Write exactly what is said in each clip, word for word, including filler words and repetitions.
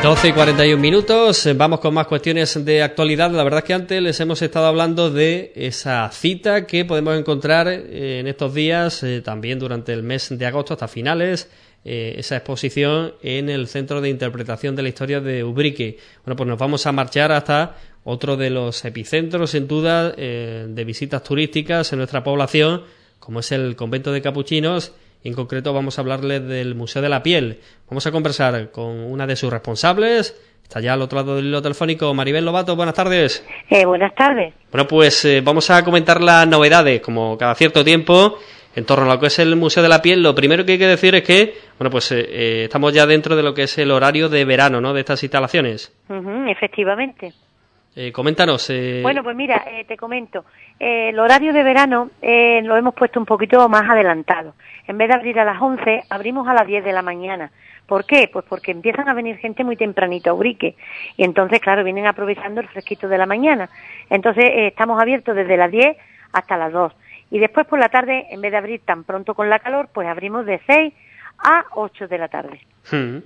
doce y cuarenta y un minutos, vamos con más cuestiones de actualidad. La verdad es que antes les hemos estado hablando de esa cita que podemos encontrar en estos días, eh, también durante el mes de agosto hasta finales, eh, esa exposición en el Centro de Interpretación de la Historia de Ubrique. Bueno, pues nos vamos a marchar hasta otro de los epicentros, sin duda, eh, de visitas turísticas en nuestra población, como es el Convento de Capuchinos. En concreto vamos a hablarles del Museo de la Piel. Vamos a conversar con una de sus responsables. Está ya al otro lado del hilo telefónico, Maribel Lobato. Buenas tardes. Eh, buenas tardes. Bueno, pues eh, vamos a comentar las novedades, como cada cierto tiempo, en torno a lo que es el Museo de la Piel. Lo primero que hay que decir es que, bueno, pues eh, eh, estamos ya dentro de lo que es el horario de verano, ¿no?, de estas instalaciones. Uh-huh, efectivamente. Eh, coméntanos. Eh... Bueno, pues mira, eh, te comento. Eh, el horario de verano eh, lo hemos puesto un poquito más adelantado. En vez de abrir a las once, abrimos a las diez de la mañana. ¿Por qué? Pues porque empiezan a venir gente muy tempranito a Ubrique. Y entonces, claro, vienen aprovechando el fresquito de la mañana. Entonces, eh, estamos abiertos desde las diez hasta las dos. Y después por la tarde, en vez de abrir tan pronto con la calor, pues abrimos de seis a ocho de la tarde. Hmm.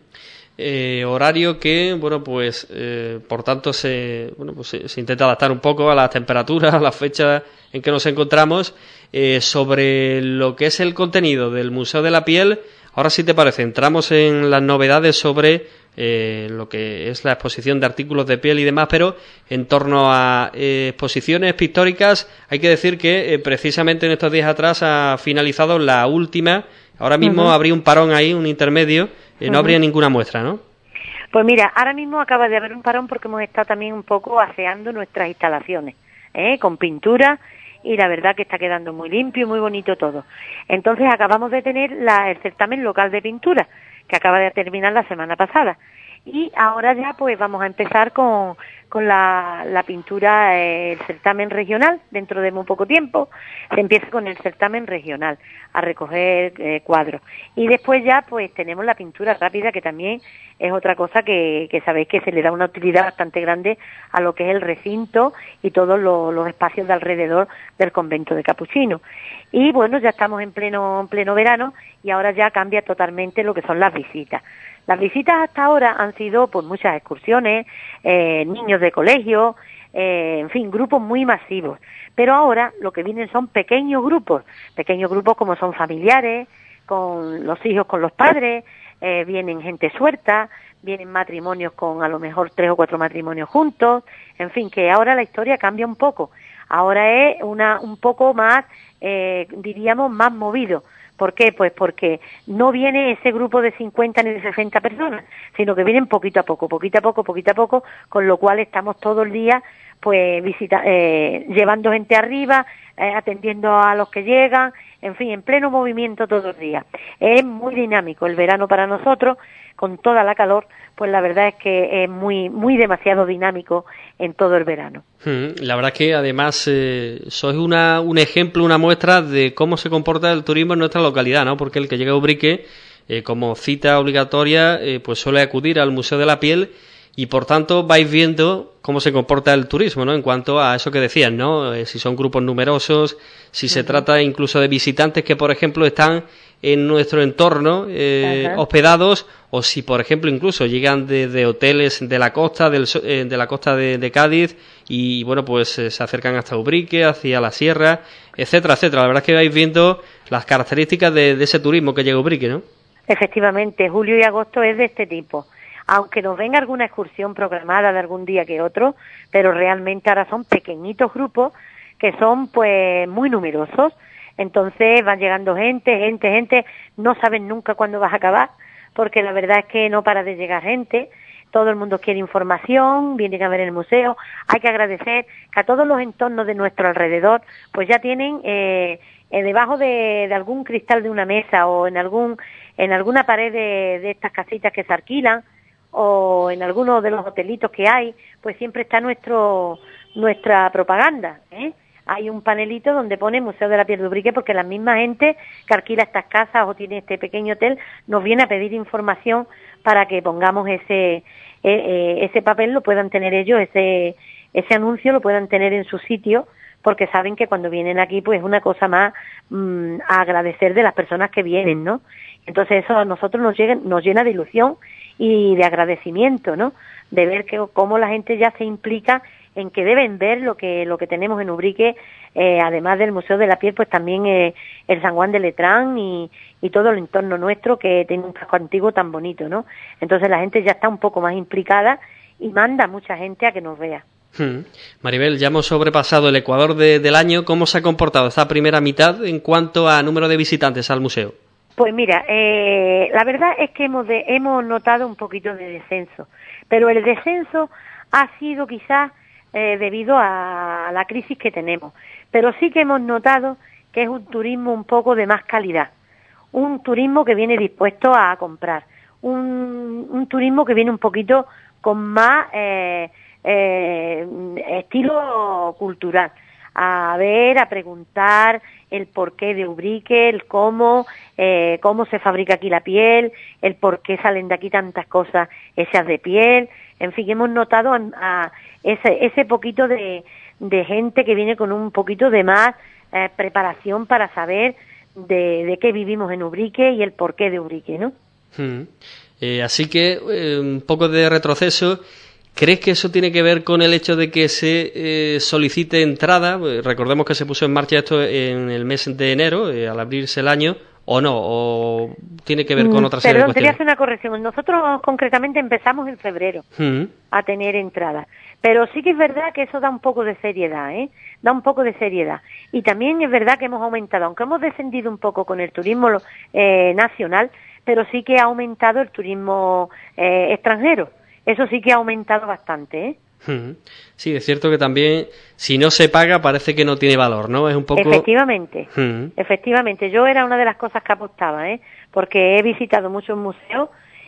Eh, horario que, bueno, pues eh, por tanto se, bueno, pues se, se intenta adaptar un poco a las temperaturas, a las fechas en que nos encontramos. Eh, sobre lo que es el contenido del Museo de la Piel, ahora sí te parece, entramos en las novedades sobre eh, lo que es la exposición de artículos de piel y demás, pero en torno a eh, exposiciones pictóricas hay que decir que eh, precisamente en estos días atrás ha finalizado la última. Ahora mismo uh-huh. habría un parón ahí, un intermedio, eh, no uh-huh. habría ninguna muestra, ¿no? Pues mira, ahora mismo acaba de haber un parón porque hemos estado también un poco aseando nuestras instalaciones, ¿eh? Con pintura, y la verdad que está quedando muy limpio y muy bonito todo. Entonces acabamos de tener la, el certamen local de pintura, que acaba de terminar la semana pasada. Y ahora ya pues vamos a empezar con, con la, la pintura, eh, el certamen regional. Dentro de muy poco tiempo se empieza con el certamen regional a recoger eh, cuadros. Y después ya pues tenemos la pintura rápida, que también es otra cosa que, que sabéis que se le da una utilidad bastante grande a lo que es el recinto y todos los, los espacios de alrededor del convento de Capuchinos. Y bueno, ya estamos en pleno, en pleno verano y ahora ya cambia totalmente lo que son las visitas. Las visitas hasta ahora han sido pues muchas excursiones, eh, niños de colegio, eh, en fin, grupos muy masivos. Pero ahora lo que vienen son pequeños grupos, pequeños grupos como son familiares, con los hijos con los padres, eh, vienen gente suelta, vienen matrimonios con a lo mejor tres o cuatro matrimonios juntos, en fin, que ahora la historia cambia un poco. Ahora es una un poco más, eh, diríamos, más movido. ¿Por qué? Pues porque no viene ese grupo de cincuenta ni de sesenta personas, sino que vienen poquito a poco, poquito a poco, poquito a poco, con lo cual estamos todo el día pues visita, eh, llevando gente arriba, eh, atendiendo a los que llegan, en fin, en pleno movimiento todo el día. Es muy dinámico el verano para nosotros, con toda la calor, pues la verdad es que es muy muy demasiado dinámico en todo el verano. La verdad es que además eh, sois una, un ejemplo, una muestra de cómo se comporta el turismo en nuestra localidad, ¿no? Porque el que llega a Ubrique, eh, como cita obligatoria, eh, pues suele acudir al Museo de la Piel y por tanto vais viendo cómo se comporta el turismo, ¿no? En cuanto a eso que decías, ¿no? Eh, si son grupos numerosos, si se uh-huh. trata incluso de visitantes que, por ejemplo, están en nuestro entorno eh, uh-huh. hospedados, o si, por ejemplo, incluso llegan de, de hoteles de la costa del, eh, de la costa de, de Cádiz y, bueno, pues eh, se acercan hasta Ubrique, hacia la sierra, etcétera, etcétera. La verdad es que vais viendo las características de, de ese turismo que llega a Ubrique, ¿no? Efectivamente, julio y agosto es de este tipo. Aunque nos venga alguna excursión programada de algún día que otro, pero realmente ahora son pequeñitos grupos que son pues muy numerosos. Entonces van llegando gente, gente, gente, no saben nunca cuándo vas a acabar, porque la verdad es que no para de llegar gente, todo el mundo quiere información, vienen a ver el museo. Hay que agradecer que a todos los entornos de nuestro alrededor pues ya tienen eh, eh, debajo de, de algún cristal de una mesa o en algún en alguna pared de, de estas casitas que se alquilan o en algunos de los hotelitos que hay, pues siempre está nuestro nuestra propaganda, ¿eh? Hay un panelito donde pone Museo de la Piel de Ubrique, porque la misma gente que alquila estas casas o tiene este pequeño hotel nos viene a pedir información para que pongamos ese eh, eh, ese papel, lo puedan tener ellos, ese ese anuncio lo puedan tener en su sitio, porque saben que cuando vienen aquí pues es una cosa más mmm, a agradecer de las personas que vienen, ¿no? Entonces eso a nosotros nos, llega, nos llena de ilusión y de agradecimiento, ¿no? De ver que cómo la gente ya se implica en que deben ver lo que lo que tenemos en Ubrique, eh, además del Museo de la Piel, pues también eh, el San Juan de Letrán y, y todo el entorno nuestro que tiene un casco antiguo tan bonito, ¿no? Entonces la gente ya está un poco más implicada y manda a mucha gente a que nos vea. Hmm. Maribel, ya hemos sobrepasado el Ecuador de, del año. ¿Cómo se ha comportado esta primera mitad en cuanto a número de visitantes al museo? Pues mira, eh, la verdad es que hemos, de, hemos notado un poquito de descenso, pero el descenso ha sido quizás eh, debido a, a la crisis que tenemos, pero sí que hemos notado que es un turismo un poco de más calidad, un turismo que viene dispuesto a comprar, un, un turismo que viene un poquito con más eh, eh, estilo cultural, a ver, a preguntar el porqué de Ubrique, el cómo, eh, cómo se fabrica aquí la piel, el por qué salen de aquí tantas cosas hechas de piel, en fin, hemos notado a, a ese, ese poquito de, de gente que viene con un poquito de más eh, preparación para saber de, de qué vivimos en Ubrique y el porqué de Ubrique, ¿no? Hmm. Eh, así que eh, un poco de retroceso. ¿Crees que eso tiene que ver con el hecho de que se eh, solicite entrada? Recordemos que se puso en marcha esto en el mes de enero, eh, al abrirse el año, ¿o no? ¿O tiene que ver con otra serie Perdón, de cuestiones? quería hacer una corrección. Nosotros concretamente empezamos en febrero Mm. a tener entrada. Pero sí que es verdad que eso da un poco de seriedad, ¿eh? Da un poco de seriedad. Y también es verdad que hemos aumentado, aunque hemos descendido un poco con el turismo eh, nacional, pero sí que ha aumentado el turismo eh, extranjero. Eso sí que ha aumentado bastante, ¿eh? Sí, es cierto que también, si no se paga, parece que no tiene valor, ¿no? Es un poco... Efectivamente, Hmm. efectivamente. Yo era una de las cosas que apostaba, ¿eh? Porque he visitado muchos museos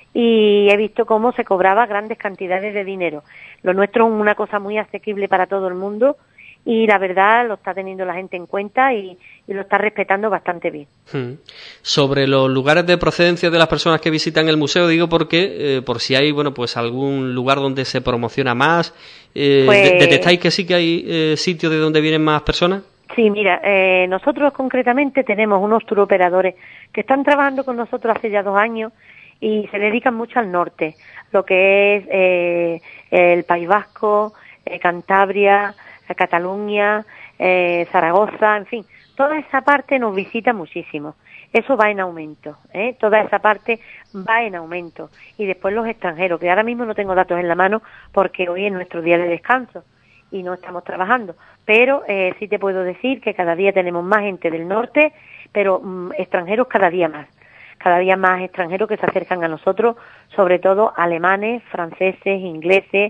y he visto cómo se cobraba grandes cantidades de dinero. Lo nuestro es una cosa muy asequible para todo el mundo y la verdad lo está teniendo la gente en cuenta y, y lo está respetando bastante bien. Hmm. Sobre los lugares de procedencia de las personas que visitan el museo, digo porque, eh, por si hay, bueno, pues algún lugar donde se promociona más, eh, Pues- ¿de- ¿detectáis que sí que hay eh, sitios de donde vienen más personas? Sí, mira, eh, nosotros concretamente tenemos unos tour operadores que están trabajando con nosotros hace ya dos años y se dedican mucho al norte, lo que es eh, el País Vasco, eh, Cantabria, eh, Cataluña, eh, Zaragoza, en fin, toda esa parte nos visita muchísimo. Eso va en aumento, ¿eh? Toda esa parte va en aumento. Y después los extranjeros, que ahora mismo no tengo datos en la mano porque hoy es nuestro día de descanso y no estamos trabajando. Pero eh, sí te puedo decir que cada día tenemos más gente del norte, pero mm, extranjeros cada día más. Cada día más extranjeros que se acercan a nosotros, sobre todo alemanes, franceses, ingleses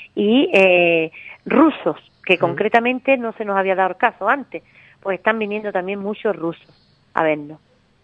y eh, rusos, que Mm. concretamente no se nos había dado el caso antes, pues están viniendo también muchos rusos a vernos.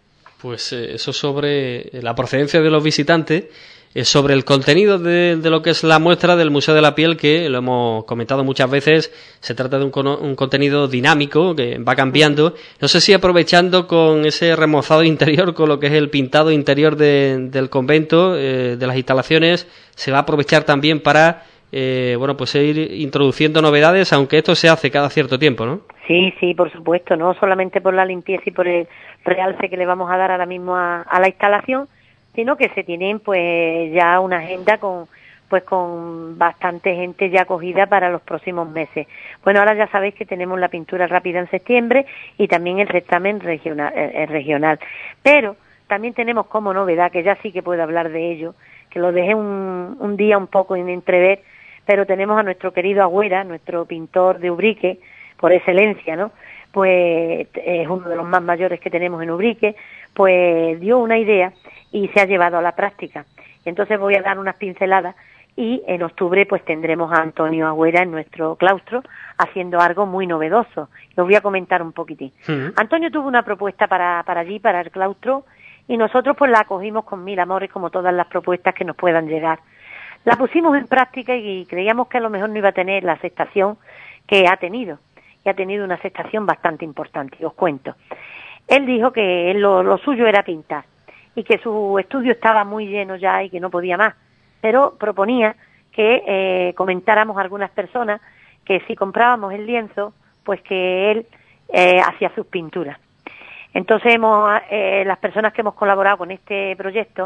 Pues eh, eso sobre la procedencia de los visitantes, eh, sobre el contenido de, de lo que es la muestra del Museo de la Piel, que lo hemos comentado muchas veces, se trata de un, cono- un contenido dinámico que va cambiando. No sé si aprovechando con ese remozado interior, con lo que es el pintado interior de- del convento, eh, de las instalaciones, se va a aprovechar también para, eh, bueno, pues ir introduciendo novedades, aunque esto se hace cada cierto tiempo, ¿no? Sí, sí, por supuesto, no solamente por la limpieza y por el realce que le vamos a dar ahora mismo a, a la instalación, sino que se tienen pues ya una agenda con pues con bastante gente ya acogida para los próximos meses. Bueno, ahora ya sabéis que tenemos la pintura rápida en septiembre y también el certamen regional, eh, regional. Pero también tenemos como novedad, que ya sí que puedo hablar de ello, que lo dejé un, un día un poco en entrever, pero tenemos a nuestro querido Agüera, nuestro pintor de Ubrique, por excelencia, ¿no? Pues es uno de los más mayores que tenemos en Ubrique, pues dio una idea y se ha llevado a la práctica. Entonces voy a dar unas pinceladas y en octubre pues tendremos a Antonio Agüera en nuestro claustro haciendo algo muy novedoso. Os voy a comentar un poquitín. Mm. Antonio tuvo una propuesta para, para allí, para el claustro, y nosotros pues la acogimos con mil amores como todas las propuestas que nos puedan llegar. La pusimos en práctica y creíamos que a lo mejor no iba a tener la aceptación que ha tenido. Y ha tenido una aceptación bastante importante, y os cuento. Él dijo que él lo, lo suyo era pintar y que su estudio estaba muy lleno ya y que no podía más, pero proponía que eh, comentáramos a algunas personas que si comprábamos el lienzo, pues que él eh, hacía sus pinturas. Entonces hemos, eh, las personas que hemos colaborado con este proyecto,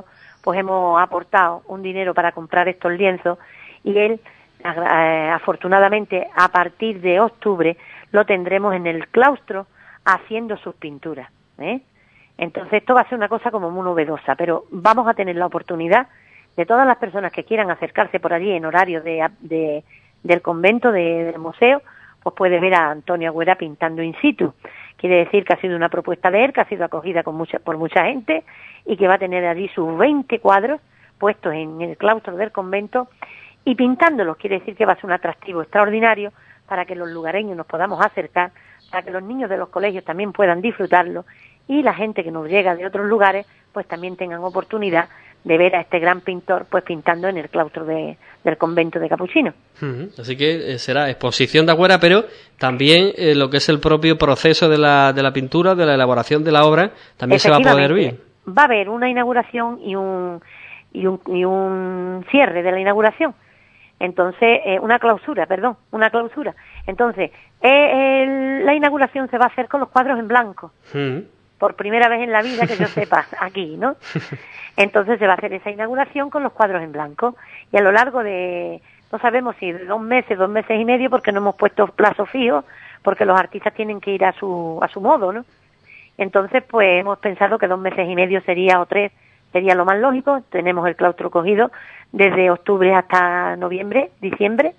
pues hemos aportado un dinero para comprar estos lienzos y él, eh, afortunadamente, a partir de octubre lo tendremos en el claustro haciendo sus pinturas, ¿eh? Entonces esto va a ser una cosa como muy novedosa, pero vamos a tener la oportunidad de todas las personas que quieran acercarse por allí en horario de, de, del convento, de, del museo, pues puede ver a Antonio Agüera pintando in situ. Quiere decir que ha sido una propuesta de él, que ha sido acogida con mucha, por mucha gente y que va a tener allí sus veinte cuadros puestos en el claustro del convento y pintándolos. Quiere decir que va a ser un atractivo extraordinario para que los lugareños nos podamos acercar, para que los niños de los colegios también puedan disfrutarlo y la gente que nos llega de otros lugares pues también tengan oportunidad de ver a este gran pintor pues pintando en el claustro de, del convento de Capuchinos. Uh-huh. Así que eh, será exposición de Agüera, pero también eh, lo que es el propio proceso de la, de la pintura, de la elaboración de la obra, también se va a poder ver. Va a haber una inauguración y un, y un, y un cierre de la inauguración. Entonces, eh, una clausura, perdón, una clausura. Entonces, eh, el, la inauguración se va a hacer con los cuadros en blanco. Uh-huh. Por primera vez en la vida que yo sepa aquí, ¿no? Entonces se va a hacer esa inauguración con los cuadros en blanco y a lo largo de, no sabemos si de dos meses, dos meses y medio, porque no hemos puesto plazos fijos, porque los artistas tienen que ir a su a su modo, ¿no? Entonces, pues hemos pensado que dos meses y medio sería o tres, sería lo más lógico. Tenemos el claustro cogido desde octubre hasta noviembre, diciembre,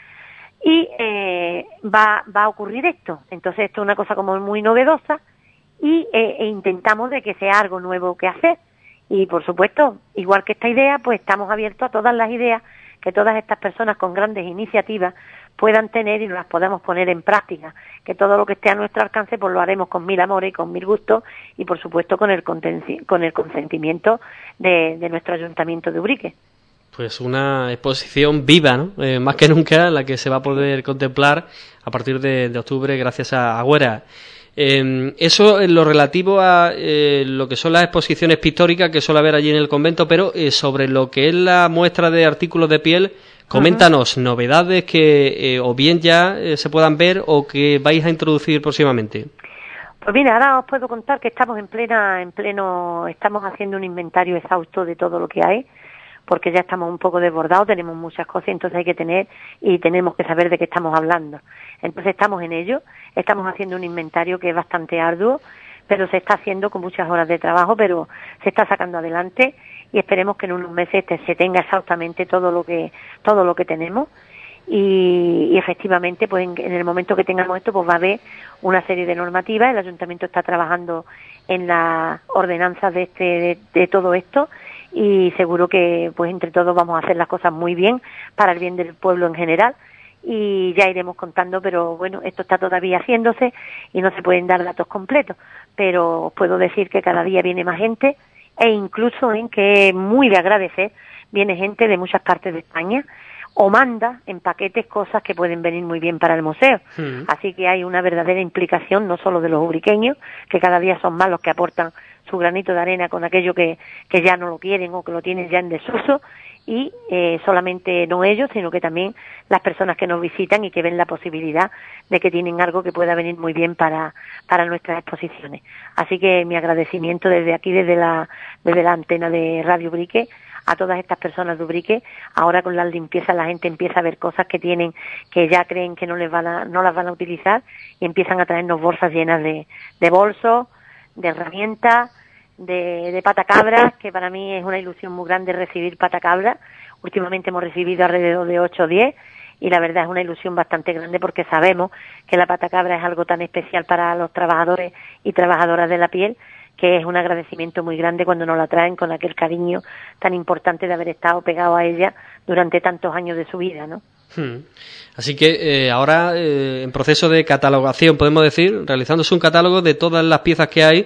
y eh, va, va a ocurrir esto. Entonces esto es una cosa como muy novedosa y eh, e intentamos de que sea algo nuevo que hacer. Y por supuesto, igual que esta idea, pues estamos abiertos a todas las ideas que todas estas personas con grandes iniciativas puedan tener y nos las podamos poner en práctica, que todo lo que esté a nuestro alcance pues lo haremos con mil amores y con mil gustos y por supuesto con el, con el consentimiento de, de nuestro Ayuntamiento de Ubrique. Pues una exposición viva, ¿no? Eh, más que nunca, la que se va a poder contemplar a partir de, de octubre gracias a Agüera. Eh, eso en lo relativo a eh, lo que son las exposiciones pictóricas que suele haber allí en el convento, pero eh, sobre lo que es la muestra de artículos de piel, coméntanos uh-huh. novedades que eh, o bien ya eh, se puedan ver o que vais a introducir próximamente. Pues mira, ahora os puedo contar que estamos en plena, en pleno, estamos haciendo un inventario exhausto de todo lo que hay, porque ya estamos un poco desbordados, tenemos muchas cosas, entonces hay que tener y tenemos que saber de qué estamos hablando. Entonces estamos en ello, estamos haciendo un inventario que es bastante arduo, pero se está haciendo con muchas horas de trabajo, pero se está sacando adelante y esperemos que en unos meses se tenga exactamente todo lo que todo lo que tenemos y, y efectivamente pues en, en el momento que tengamos esto pues va a haber una serie de normativas. El Ayuntamiento está trabajando en las ordenanzas de este de, de todo esto y seguro que pues entre todos vamos a hacer las cosas muy bien para el bien del pueblo en general y ya iremos contando, pero bueno, esto está todavía haciéndose y no se pueden dar datos completos, pero os puedo decir que cada día viene más gente e incluso en que muy de agradecer viene gente de muchas partes de España o manda en paquetes cosas que pueden venir muy bien para el museo. Mm. Así que hay una verdadera implicación no solo de los ubriqueños, que cada día son más los que aportan su granito de arena con aquello que, que ya no lo quieren o que lo tienen ya en desuso, y eh, solamente no ellos, sino que también las personas que nos visitan y que ven la posibilidad de que tienen algo que pueda venir muy bien para, para nuestras exposiciones. Así que mi agradecimiento desde aquí, desde la, desde la antena de Radio Ubrique, a todas estas personas de Ubrique. Ahora con las limpiezas la gente empieza a ver cosas que tienen, que ya creen que no les van a, no las van a utilizar y empiezan a traernos bolsas llenas de, de bolsos, de herramientas, de, de patacabras, que para mí es una ilusión muy grande recibir patacabras. Últimamente hemos recibido alrededor de ocho o diez y la verdad es una ilusión bastante grande porque sabemos que la patacabra es algo tan especial para los trabajadores y trabajadoras de la piel, que es un agradecimiento muy grande cuando nos la traen con aquel cariño tan importante de haber estado pegado a ella durante tantos años de su vida, ¿no? Hmm. Así que eh, ahora eh, en proceso de catalogación, podemos decir, realizándose un catálogo de todas las piezas que hay,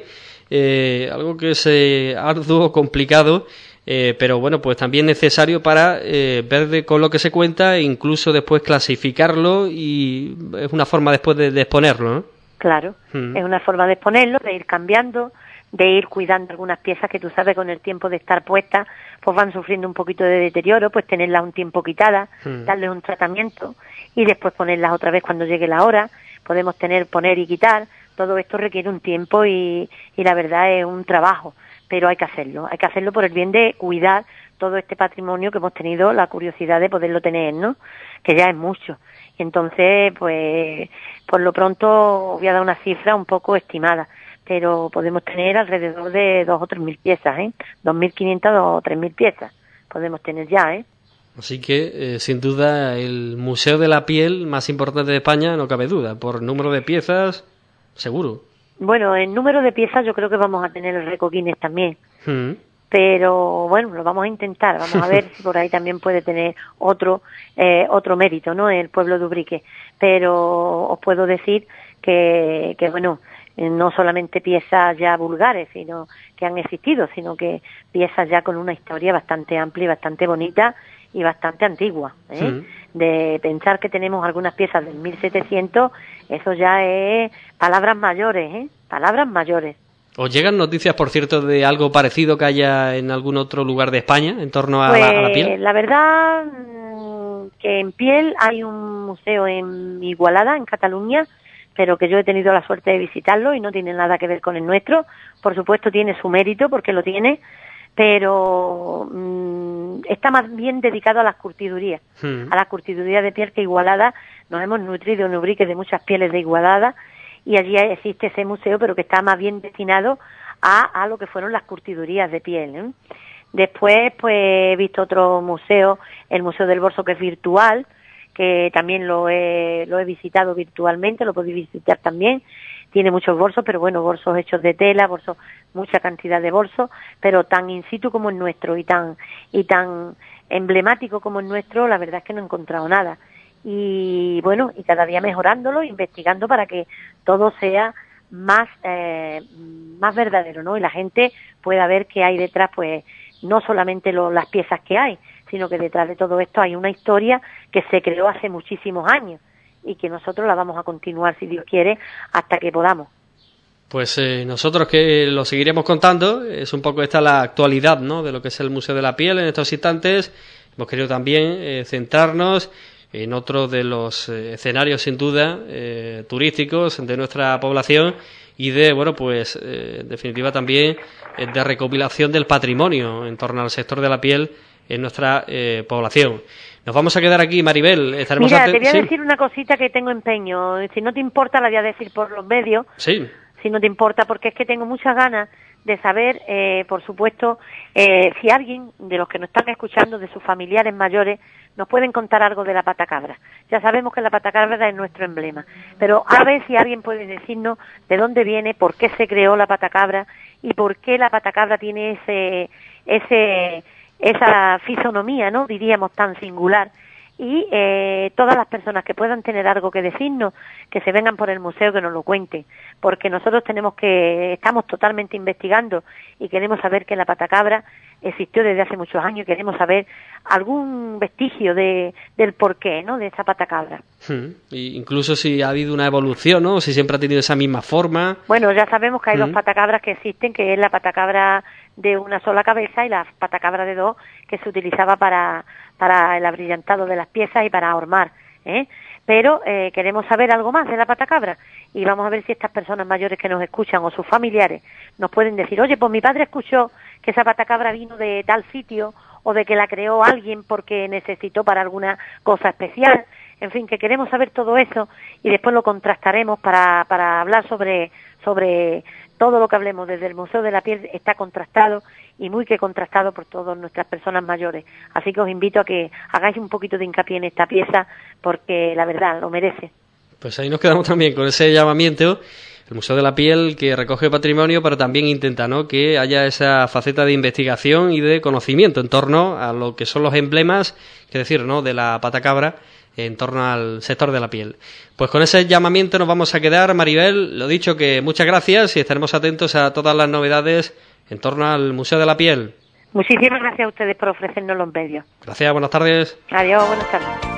eh, algo que es eh, arduo, complicado, eh, pero bueno, pues también necesario para eh, ver de, con lo que se cuenta e incluso después clasificarlo y es una forma después de, de exponerlo, ¿no? Claro, hmm. es una forma de exponerlo, de ir cambiando, de ir cuidando algunas piezas que tú sabes con el tiempo de estar puestas, pues van sufriendo un poquito de deterioro, pues tenerlas un tiempo quitadas, mm. darles un tratamiento y después ponerlas otra vez cuando llegue la hora. Podemos tener, poner y quitar, todo esto requiere un tiempo y, y la verdad es un trabajo, pero hay que hacerlo, hay que hacerlo por el bien de cuidar todo este patrimonio que hemos tenido la curiosidad de poderlo tener, ¿no? Que ya es mucho. Y entonces, pues, por lo pronto voy a dar una cifra un poco estimada, pero podemos tener alrededor de dos o tres mil piezas, ¿eh? Dos mil quinientas o tres mil piezas podemos tener ya, ¿eh? Así que, eh, sin duda, el Museo de la Piel más importante de España, no cabe duda, por número de piezas, seguro. Bueno, en número de piezas yo creo que vamos a tener el récord Guinness también. Mm. Pero bueno, lo vamos a intentar, vamos a ver si por ahí también puede tener otro eh, otro mérito, ¿no? El pueblo de Ubrique. Pero os puedo decir que, que bueno, no solamente piezas ya vulgares, sino que han existido, sino que piezas ya con una historia bastante amplia y bastante bonita y bastante antigua, ¿eh? Mm. De pensar que tenemos algunas piezas del mil setecientos, eso ya es palabras mayores, ¿eh? Palabras mayores. ¿Os llegan noticias, por cierto, de algo parecido que haya en algún otro lugar de España en torno a, pues, la, a la piel? La verdad que en piel hay un museo en Igualada, en Cataluña, pero que yo he tenido la suerte de visitarlo y no tiene nada que ver con el nuestro. Por supuesto tiene su mérito porque lo tiene, pero mmm, está más bien dedicado a las curtidurías, hmm. a las curtidurías de piel, que Igualada nos hemos nutrido en Ubrique de muchas pieles de Igualada, y allí existe ese museo, pero que está más bien destinado a, a lo que fueron las curtidurías de piel, ¿eh? Después, pues, he visto otro museo, el Museo del Bolso, que es virtual, que también lo he, lo he visitado virtualmente, lo podéis visitar también. Tiene muchos bolsos, pero bueno, bolsos hechos de tela, bolsos, mucha cantidad de bolsos, pero tan in situ como el nuestro y tan, y tan emblemático como el nuestro, la verdad es que no he encontrado nada. Y bueno, y cada día mejorándolo, investigando para que todo sea más eh, más verdadero, ¿no? Y la gente pueda ver que hay detrás, pues, no solamente lo, las piezas que hay, sino que detrás de todo esto hay una historia que se creó hace muchísimos años y que nosotros la vamos a continuar, si Dios quiere, hasta que podamos. Pues eh, nosotros que lo seguiremos contando, es un poco esta la actualidad, ¿no?, de lo que es el Museo de la Piel en estos instantes. Hemos querido también eh, centrarnos en otro de los eh, escenarios, sin duda, eh, turísticos de nuestra población y de, bueno, pues, eh, en definitiva también eh, de recopilación del patrimonio en torno al sector de la piel en nuestra eh, población. Nos vamos a quedar aquí, Maribel. Estaremos Mira, ante... te voy a ¿Sí? decir una cosita que tengo empeño. Si no te importa, la voy a decir por los medios. Sí. Si no te importa, porque es que tengo muchas ganas de saber, eh, por supuesto, eh, si alguien de los que nos están escuchando, de sus familiares mayores, nos pueden contar algo de la patacabra. Ya sabemos que la patacabra es nuestro emblema, pero a ver si alguien puede decirnos de dónde viene, por qué se creó la patacabra y por qué la patacabra tiene ese, ese, esa fisonomía, ¿no?, diríamos, tan singular. Y eh, todas las personas que puedan tener algo que decirnos, que se vengan por el museo, que nos lo cuenten, porque nosotros tenemos que, estamos totalmente investigando y queremos saber que la patacabra existió desde hace muchos años y queremos saber algún vestigio de, del porqué, ¿no?, de esa patacabra. Hmm. Y incluso si ha habido una evolución, ¿no?, si siempre ha tenido esa misma forma. Bueno, ya sabemos que hay hmm. dos patacabras que existen, que es la patacabra de una sola cabeza y la patacabra de dos, que se utilizaba para para el abrillantado de las piezas y para ahormar, ¿eh? Pero eh, queremos saber algo más de la patacabra y vamos a ver si estas personas mayores que nos escuchan o sus familiares nos pueden decir, oye, pues mi padre escuchó que esa patacabra vino de tal sitio o de que la creó alguien porque necesitó para alguna cosa especial. En fin, que queremos saber todo eso y después lo contrastaremos para, para hablar sobre, sobre todo lo que hablemos desde el Museo de la Piel. Está contrastado y muy que contrastado por todas nuestras personas mayores. Así que os invito a que hagáis un poquito de hincapié en esta pieza porque la verdad lo merece. Pues ahí nos quedamos también con ese llamamiento. El Museo de la Piel, que recoge patrimonio, pero también intenta, ¿no?, que haya esa faceta de investigación y de conocimiento en torno a lo que son los emblemas, es decir, ¿no?, de la patacabra en torno al sector de la piel. Pues con ese llamamiento nos vamos a quedar, Maribel. Lo dicho, que muchas gracias y estaremos atentos a todas las novedades en torno al Museo de la Piel. Muchísimas gracias a ustedes por ofrecernos los medios. Gracias, buenas tardes. Adiós, buenas tardes.